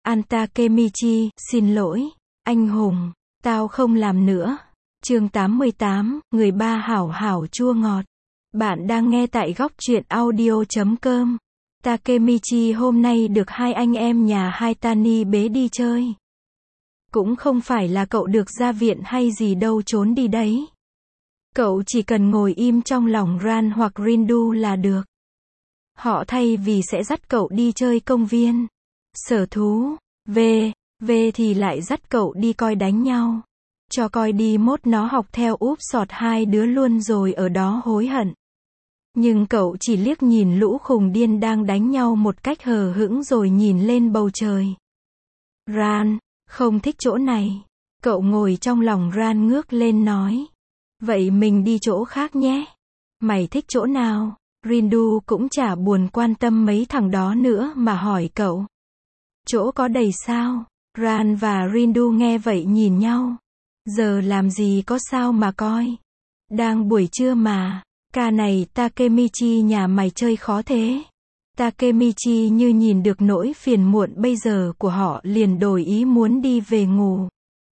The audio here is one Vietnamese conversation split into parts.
An Takemichi, xin lỗi, anh hùng, tao không làm nữa. Chương 88, người ba hảo hảo chua ngọt. Bạn đang nghe tại góc truyện audio.com. Takemichi hôm nay được hai anh em nhà Haitani bế đi chơi. Cũng không phải là cậu được ra viện hay gì đâu trốn đi đấy. Cậu chỉ cần ngồi im trong lòng Ran hoặc Rindu là được. Họ thay vì sẽ dắt cậu đi chơi công viên, sở thú, về thì lại dắt cậu đi coi đánh nhau. Cho coi đi mốt nó học theo úp sọt hai đứa luôn rồi ở đó hối hận. Nhưng cậu chỉ liếc nhìn lũ khùng điên đang đánh nhau một cách hờ hững rồi nhìn lên bầu trời. Ran, không thích chỗ này. Cậu ngồi trong lòng Ran ngước lên nói. Vậy mình đi chỗ khác nhé. Mày thích chỗ nào? Rindu cũng chả buồn quan tâm mấy thằng đó nữa mà hỏi cậu. Chỗ có đầy sao? Ran và Rindu nghe vậy nhìn nhau. Giờ làm gì có sao mà coi. Đang buổi trưa mà. Ca này Takemichi nhà mày chơi khó thế. Takemichi như nhìn được nỗi phiền muộn bây giờ của họ liền đổi ý muốn đi về ngủ.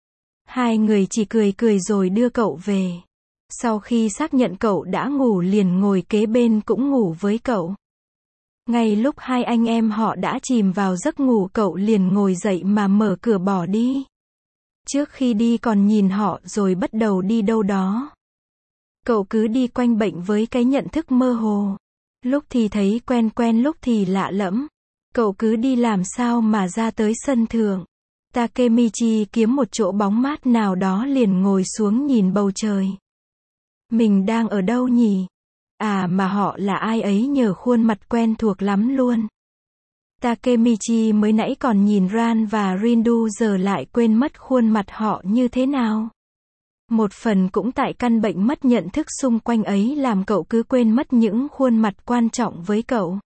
Hai người chỉ cười cười rồi đưa cậu về. Sau khi xác nhận cậu đã ngủ liền ngồi kế bên cũng ngủ với cậu. Ngay lúc hai anh em họ đã chìm vào giấc ngủ cậu liền ngồi dậy mà mở cửa bỏ đi. Trước khi đi còn nhìn họ rồi bắt đầu đi đâu đó. Cậu cứ đi quanh bệnh với cái nhận thức mơ hồ. Lúc thì thấy quen quen lúc thì lạ lẫm. Cậu cứ đi làm sao mà ra tới sân thượng. Takemichi kiếm một chỗ bóng mát nào đó liền ngồi xuống nhìn bầu trời. Mình đang ở đâu nhỉ? À mà họ là ai ấy nhờ khuôn mặt quen thuộc lắm luôn. Takemichi mới nãy còn nhìn Ran và Rindu giờ lại quên mất khuôn mặt họ như thế nào. Một phần cũng tại căn bệnh mất nhận thức xung quanh ấy làm cậu cứ quên mất những khuôn mặt quan trọng với cậu.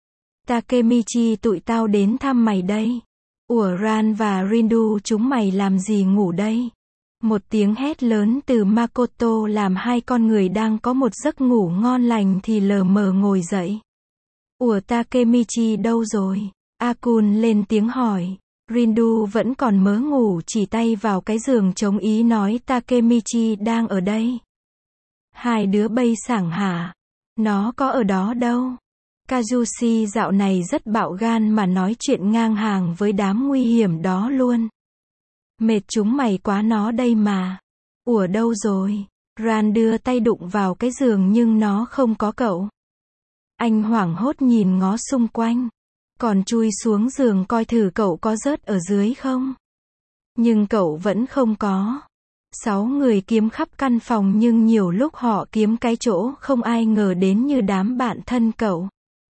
Takemichi tụi tao đến thăm mày đây. Ủa Ran và Rindu chúng mày làm gì ngủ đây? Một tiếng hét lớn từ Makoto làm hai con người đang có một giấc ngủ ngon lành thì lờ mờ ngồi dậy. Ủa Takemichi đâu rồi? Akun lên tiếng hỏi. Rindu vẫn còn mớ ngủ chỉ tay vào cái giường trống ý nói Takemichi đang ở đây. Hai đứa bay sảng hả? Nó có ở đó đâu. Kazushi dạo này rất bạo gan mà nói chuyện ngang hàng với đám nguy hiểm đó luôn. Mệt chúng mày quá nó đây mà. Ủa đâu rồi? Ran đưa tay đụng vào cái giường nhưng nó không có cậu. Anh hoảng hốt nhìn ngó xung quanh. Còn chui xuống giường coi thử cậu có rớt ở dưới không. Nhưng cậu vẫn không có. 6 người kiếm khắp căn phòng nhưng nhiều lúc họ kiếm cái chỗ không ai ngờ đến như đám bạn thân cậu.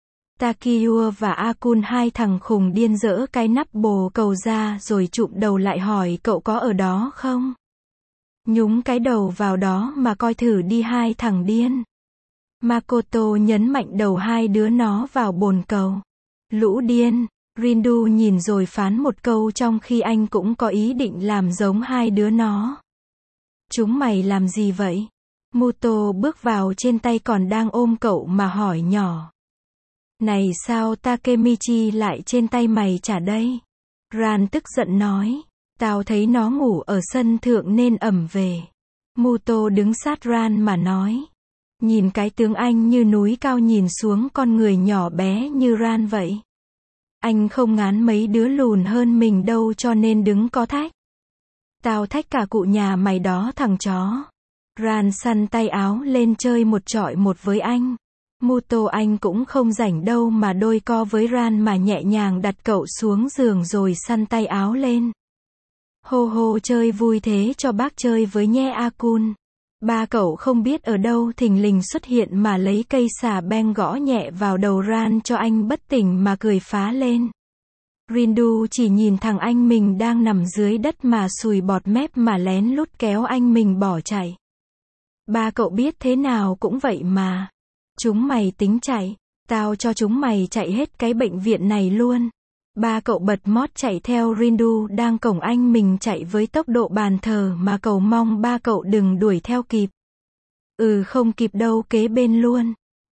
Takiyo và Akun hai thằng khùng điên dỡ cái nắp bồ cầu ra rồi chụm đầu lại hỏi cậu có ở đó không? Nhúng cái đầu vào đó mà coi thử đi hai thằng điên. Makoto nhấn mạnh đầu hai đứa nó vào bồn cầu. Lũ điên. Rindu nhìn rồi phán một câu trong khi anh cũng có ý định làm giống hai đứa nó. Chúng mày làm gì vậy? Muto bước vào trên tay còn đang ôm cậu mà hỏi nhỏ. Này sao Takemichi lại trên tay mày chả đây? Ran tức giận nói. Tao thấy nó ngủ ở sân thượng nên ẩm về. Muto đứng sát Ran mà nói. Nhìn cái tướng anh như núi cao nhìn xuống con người nhỏ bé như Ran vậy. Anh không ngán mấy đứa lùn hơn mình đâu cho nên đứng có thách. Tao thách cả cụ nhà mày đó thằng chó. Ran săn tay áo lên chơi một chọi một với anh. Muto anh cũng không rảnh đâu mà đôi co với Ran mà nhẹ nhàng đặt cậu xuống giường rồi săn tay áo lên. Hô hô chơi vui thế cho bác chơi với nhé Akun. Ba cậu không biết ở đâu thình lình xuất hiện mà lấy cây xà beng gõ nhẹ vào đầu Ran cho anh bất tỉnh mà cười phá lên. Rindu chỉ nhìn thằng anh mình đang nằm dưới đất mà sùi bọt mép mà lén lút kéo anh mình bỏ chạy. Ba cậu biết thế nào cũng vậy mà. Chúng mày tính chạy, tao cho chúng mày chạy hết cái bệnh viện này luôn. Ba cậu bật mót chạy theo Rindu đang cổng anh mình chạy với tốc độ bàn thờ mà cầu mong ba cậu đừng đuổi theo kịp. Không kịp đâu kế bên luôn.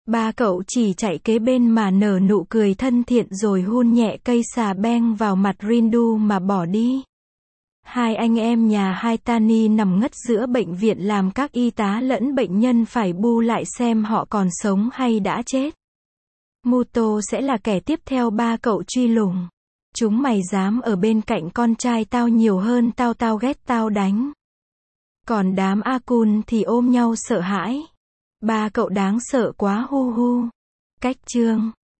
Ba cậu chỉ chạy kế bên mà nở nụ cười thân thiện rồi hun nhẹ cây xà beng vào mặt Rindu mà bỏ đi. Hai anh em nhà Haitani nằm ngất giữa bệnh viện làm các y tá lẫn bệnh nhân phải bu lại xem họ còn sống hay đã chết. Muto sẽ là kẻ tiếp theo ba cậu truy lùng. Chúng mày dám ở bên cạnh con trai tao nhiều hơn tao, tao ghét tao đánh. Còn đám Akun thì ôm nhau sợ hãi. Ba cậu đáng sợ quá hu hu. Cách chương